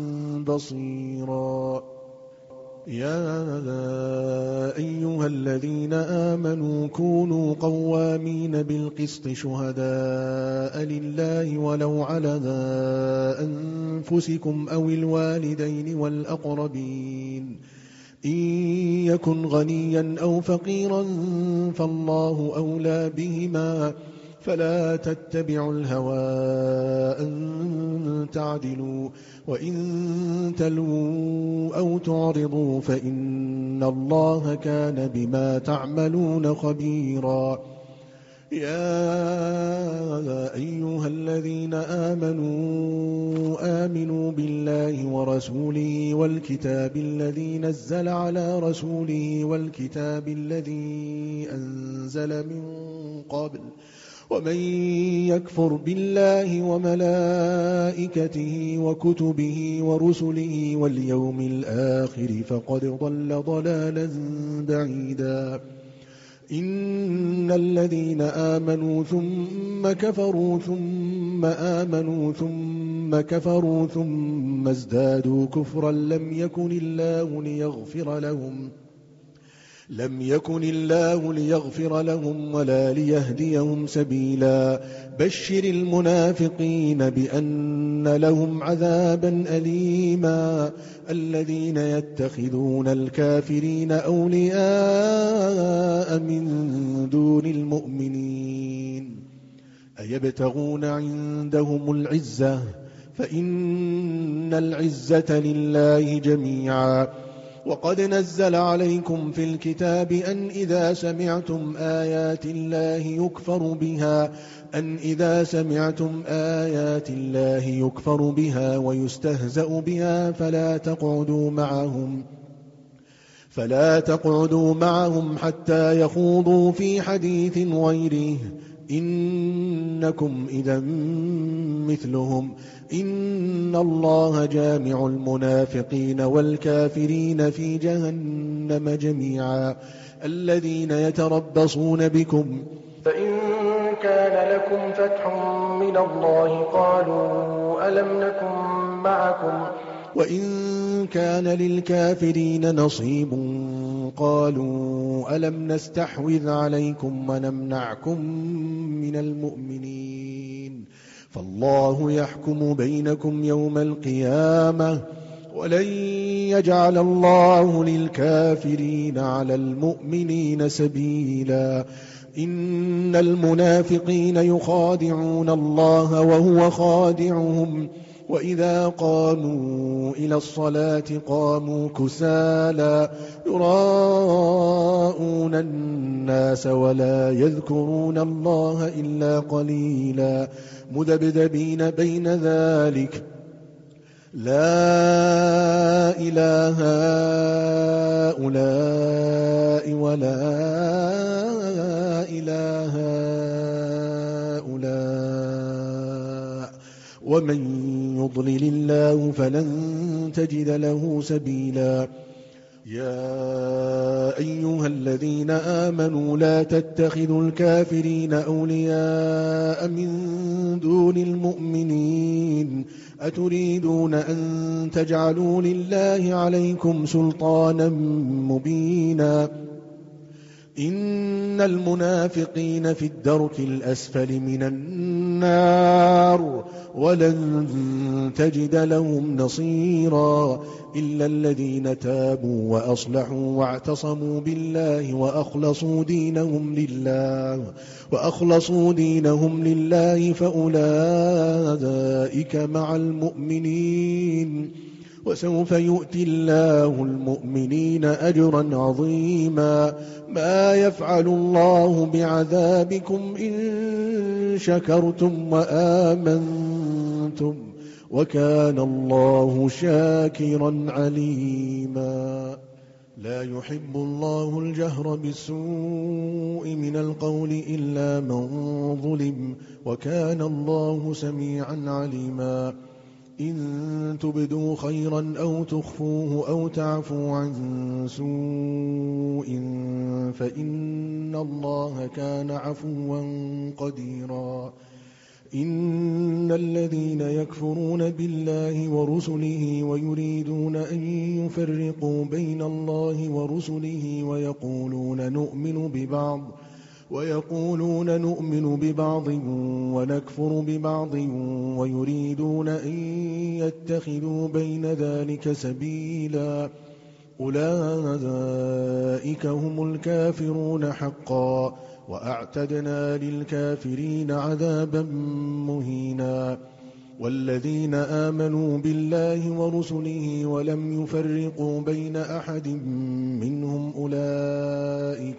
بصيرا يا أيها الذين آمنوا كونوا قوامين بالقسط شهداء لله ولو على أنفسكم أو الوالدين والأقربين إن يكن غنيا أو فقيرا فالله أولى بهما فلا تتبعوا الهوى أن تعدلوا وإن تلووا أو تعرضوا فإن الله كان بما تعملون خبيرا يا أيها الذين آمنوا آمنوا بالله ورسوله والكتاب الذي نزل على رسوله والكتاب الذي أنزل من قبل ومن يكفر بالله وملائكته وكتبه ورسله واليوم الآخر فقد ضل ضلالا بعيدا إن الذين آمنوا ثم كفروا ثم آمنوا ثم كفروا ثم ازدادوا كفرا لم يكن الله ليغفر لهم لم يكن الله ليغفر لهم ولا ليهديهم سبيلا بشر المنافقين بأن لهم عذابا أليما الذين يتخذون الكافرين أولياء من دون المؤمنين أيبتغون عندهم العزة فإن العزة لله جميعا وقد نزل عليكم في الكتاب أن إذا سمعتم آيات الله يكفر بها أن إذا سمعتم آيات الله يكفر بها ويستهزأ بها فلا تقعدوا معهم فلا تقعدوا معهم حتى يخوضوا في حديث غيره إنكم إذا مثلهم إن الله جامع المنافقين والكافرين في جهنم جميعا الذين يتربصون بكم فإن كان لكم فتح من الله قالوا ألم نكن معكم وإن كان للكافرين نصيب قالوا ألم نستحوذ عليكم ونمنعكم من المؤمنين فالله يحكم بينكم يوم القيامة ولن يجعل الله للكافرين على المؤمنين سبيلا إن المنافقين يخادعون الله وهو خادعهم وإذا قاموا إلى الصلاة قاموا كسالى يراءون الناس ولا يذكرون الله إلا قليلا مذبذبين بين ذلك لا إله هؤلاء ولا إله هؤلاء ومن يضلل الله فلن تجد له سبيلا يا أيها الذين آمنوا لا تتخذوا الكافرين أولياء من دون المؤمنين أتريدون أن تجعلوا لله عليكم سلطانا مبينا إن المنافقين في الدرك الأسفل من النار ولن تجد لهم نصيرا إلا الذين تابوا وأصلحوا واعتصموا بالله وأخلصوا دينهم لله وأخلصوا دينهم لله فأولئك مع المؤمنين وسوف يؤتي الله المؤمنين أجرا عظيما ما يفعل الله بعذابكم إن شكرتم وآمنتم وكان الله شاكرا عليما لا يحب الله الجهر بالسوء من القول إلا من ظلم وكان الله سميعا عليما إن تبدوا خيرا أو تخفوه أو تعفوا عن سوء فإن الله كان عفوا قديرا إن الذين يكفرون بالله ورسله ويريدون أن يفرقوا بين الله ورسله ويقولون نؤمن ببعض ويقولون نؤمن ببعض ونكفر ببعض ويريدون أن يتخذوا بين ذلك سبيلا أولئك هم الكافرون حقا وأعتدنا للكافرين عذابا مهينا والذين آمنوا بالله ورسله ولم يفرقوا بين أحد منهم أولئك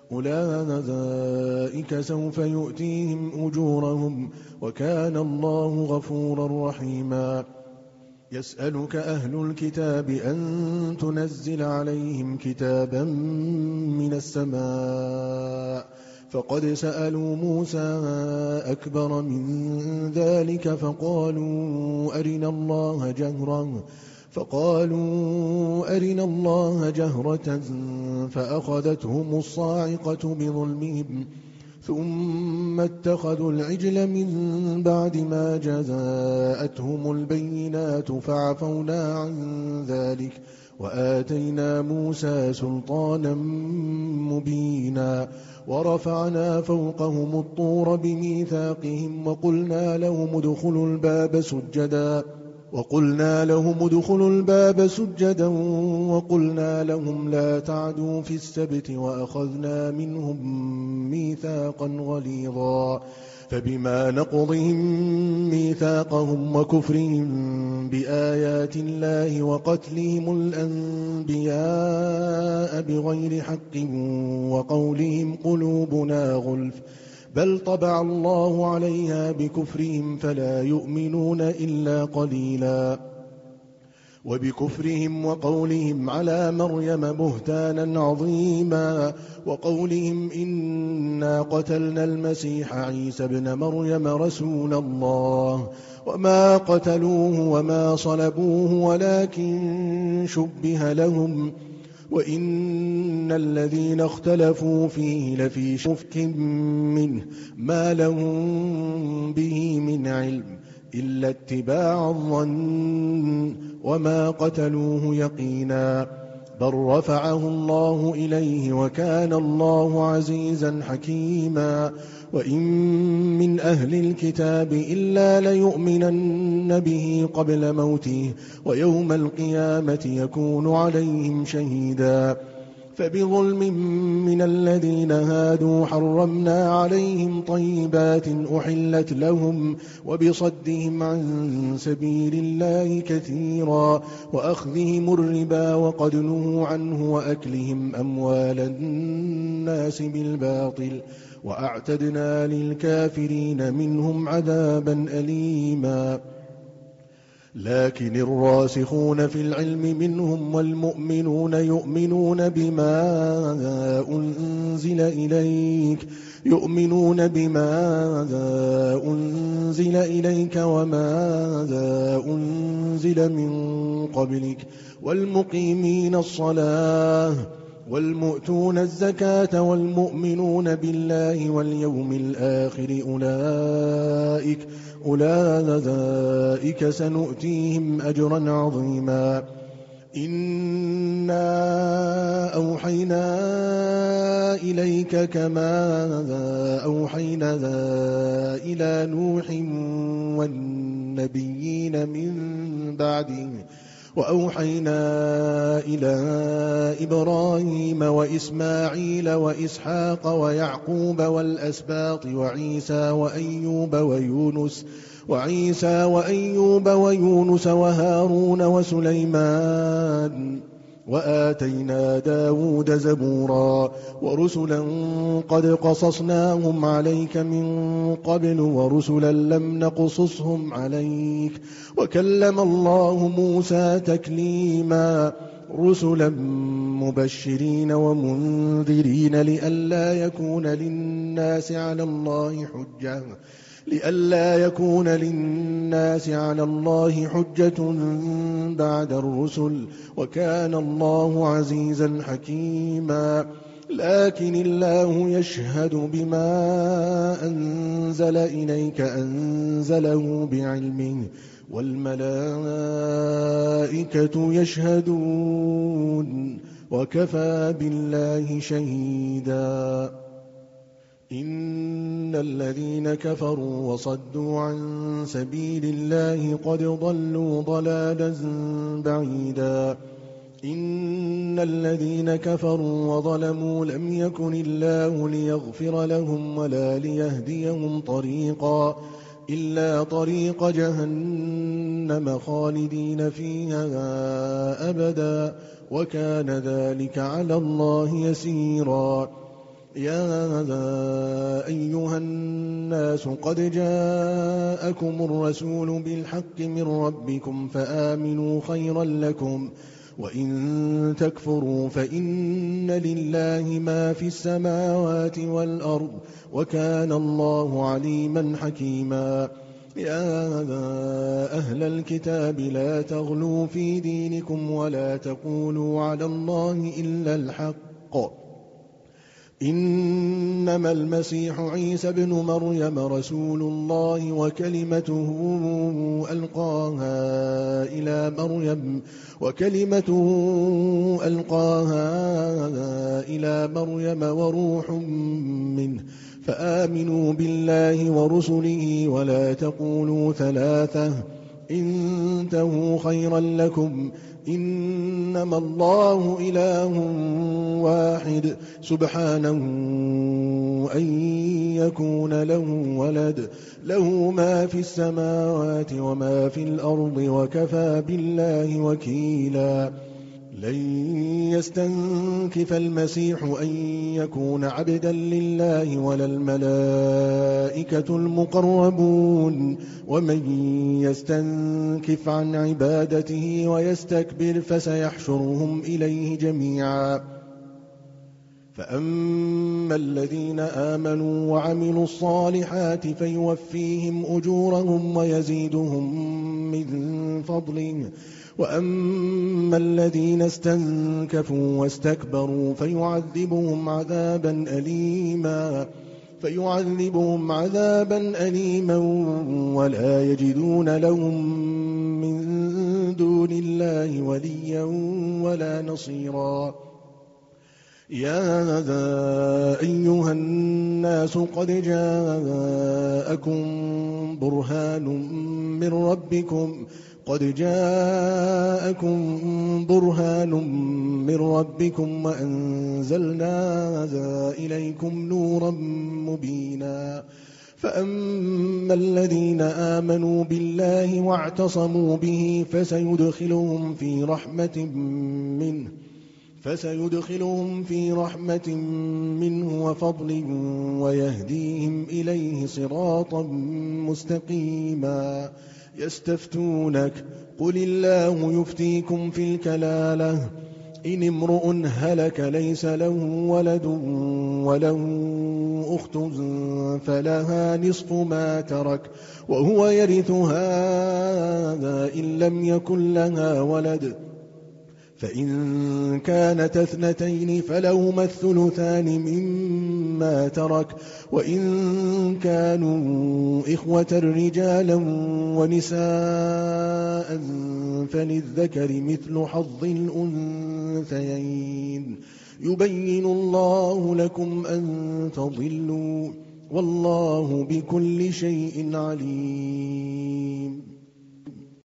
أولئك سوف يؤتيهم أجورهم وكان الله غفورا رحيما يسألك أهل الكتاب أن تنزل عليهم كتابا من السماء فقد سألوا موسى أكبر من ذلك فقالوا أرنا الله جهرا فقالوا أرنا الله جهرة فأخذتهم الصاعقة بظلمهم ثم اتخذوا العجل من بعد ما جاءتهم البينات فعفونا عن ذلك وآتينا موسى سلطانا مبينا ورفعنا فوقهم الطور بميثاقهم وقلنا لهم ادخلوا الباب سجدا وقلنا لهم ادخلوا الباب سجدا وقلنا لهم لا تعدوا في السبت وأخذنا منهم ميثاقا غليظا فبما نقضهم ميثاقهم وكفرهم بآيات الله وقتلهم الأنبياء بغير حق وقولهم قلوبنا غلف بل طبع الله عليها بكفرهم فلا يؤمنون إلا قليلا وبكفرهم وقولهم على مريم بهتانا عظيما وقولهم إنا قتلنا المسيح عيسى ابن مريم رسول الله وما قتلوه وما صلبوه ولكن شبه لهم وإن الذين اختلفوا فيه لفي شك منه ما لهم به من علم إلا اتباع الظن وما قتلوه يقينا بل رفعه الله إليه وكان الله عزيزا حكيما وإن من أهل الكتاب إلا ليؤمنن به قبل موته ويوم القيامة يكون عليهم شهيدا فبظلم من الذين هادوا حرمنا عليهم طيبات أحلت لهم وبصدهم عن سبيل الله كثيرا وأخذهم الربا وقد نهوا عنه وأكلهم أموال الناس بالباطل وأعتدنا للكافرين منهم عذابا أليما لكن الراسخون في العلم منهم والمؤمنون يؤمنون بما أنزل إليك يؤمنون بما أنزل إليك وما أنزل من قبلك والمقيمين الصلاة والمؤتون الزكاة والمؤمنون بالله واليوم الآخر أولئك أولئك سنؤتيهم أجرا عظيما. إنا أوحينا إليك كما أوحينا إلى نوح والنبيين من بعده وأوحينا إلى إبراهيم وإسماعيل وإسحاق ويعقوب والأسباط وعيسى وأيوب ويونس وعيسى وأيوب ويونس وهارون وسليمان وآتينا داود زبورا ورسلا قد قصصناهم عليك من قبل ورسلا لم نقصصهم عليك وكلم الله موسى تكليما رسلا مبشرين ومنذرين لئلا يكون للناس على الله حجة لئلا يكون للناس على الله حجة بعد الرسل وكان الله عزيزا حكيما. لكن الله يشهد بما أنزل إليك أنزله بعلمه والملائكة يشهدون وكفى بالله شهيدا. إن الذين كفروا وصدوا عن سبيل الله قد ضلوا ضلالا بعيدا. إن الذين كفروا وظلموا لم يكن الله ليغفر لهم ولا ليهديهم طريقا إلا طريق جهنم خالدين فيها أبدا وكان ذلك على الله يسيرا. يا أيها الناس قد جاءكم الرسول بالحق من ربكم فآمنوا خيرا لكم وإن تكفروا فإن لله ما في السماوات والأرض وكان الله عليما حكيما. يا أهل الكتاب لا تغلوا في دينكم ولا تقولوا على الله إلا الحق إنما المسيح عيسى بن مريم رسول الله وكلمته ألقاها إلى مريم وكلمته ألقاها إلى مريم وروح منه فآمنوا بالله ورسله ولا تقولوا ثلاثة انتهوا خيرا لكم إنما الله إله واحد سبحانه أن يكون له ولد له ما في السماوات وما في الأرض وكفى بالله وكيلا. لن يستنكف المسيح أن يكون عبدا لله ولا الملائكة المقربون ومن يستنكف عن عبادته ويستكبر فسيحشرهم إليه جميعا. فأما الذين آمنوا وعملوا الصالحات فيوفيهم أجورهم ويزيدهم من فضله وأما الذين استنكفوا واستكبروا فيعذبهم عذابا أليما فيعذبهم عذابا أليما ولا يجدون لهم من دون الله وليا ولا نصيرا. يا أيها الناس قد جاءكم برهان من ربكم قد جاءكم برهان من ربكم وأنزلنا إليكم نورا مبينا. فأما الذين آمنوا بالله واعتصموا به فسيدخلهم في رحمة منه فسيدخلهم في رحمة منه وفضل ويهديهم إليه صراطا مستقيما. يستفتونك قل الله يفتيكم في الكلالة إن امرؤ هلك ليس له ولد وله أخت فلها نصف ما ترك وهو يرثها إن لم يكن لها ولد فإن كانت اثنتين فلهما الثلثان مما ترك، وإن كانوا إخوة رجالا ونساء فللذكر مثل حظ الأنثيين، يبين الله لكم أن تضلوا، والله بكل شيء عليم.